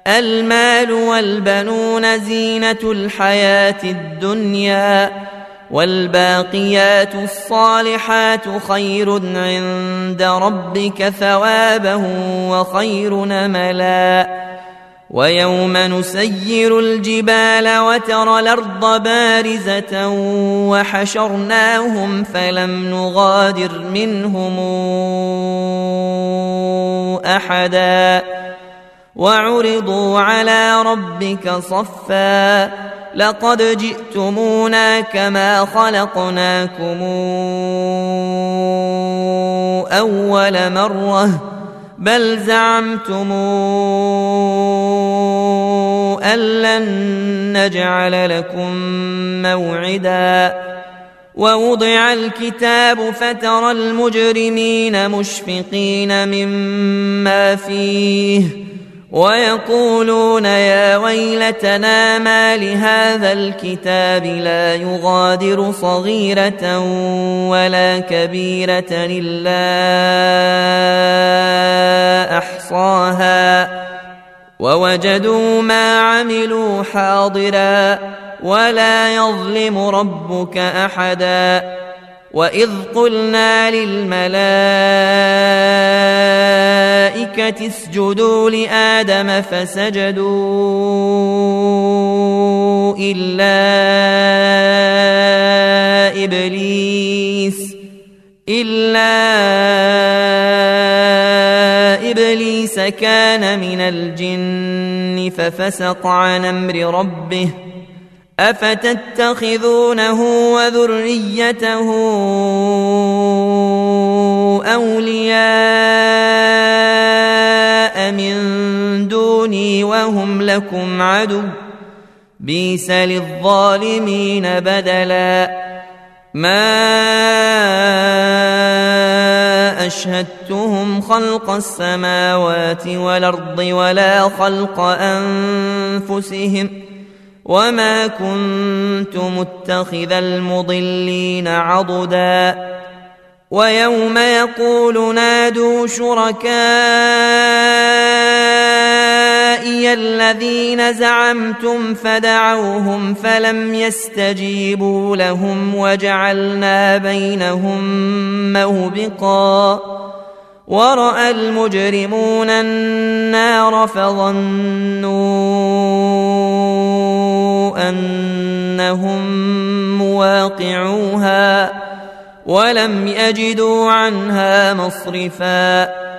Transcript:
المال والبنون زينة الحياة الدنيا، والباقيات الصالحات خير عند ربك ثوابا وخير أملا. ويوم نسير الجبال وترى الأرض بارزة وحشرناهم فلم نغادر منهم أحدا وعرضوا على ربك صفا لقد جئتمونا كما خلقناكم أول مرة بل زعمتم أن لن نجعل لكم موعدا. ووضع الكتاب فترى المجرمين مشفقين مما فيه ويقولون يا ويلتنا ما لهذا الكتاب لا يغادر صغيرة ولا كبيرة إلا أحصاها ووجدوا ما عملوا حاضرا ولا يظلم ربك أحدا. وإذ قلنا للملائكة اسجدوا لآدم فسجدوا إلا إبليس كان من الجن ففسق عن أمر ربه أفتتخذونه وذريته أولياء من دوني وهم لكم عدو بئس للظالمين بدلا. ما أشهدتهم خلق السماوات والأرض ولا خلق أنفسهم وما كنت متخذ المضلين عضدا. ويوم يقول نادوا شركائي الذين زعمتم فدعوهم فلم يستجيبوا لهم وجعلنا بينهم موبقا. ورأى المجرمون النار فظنوا أنهم مواقعوها ولم يجدوا عنها مصرفا.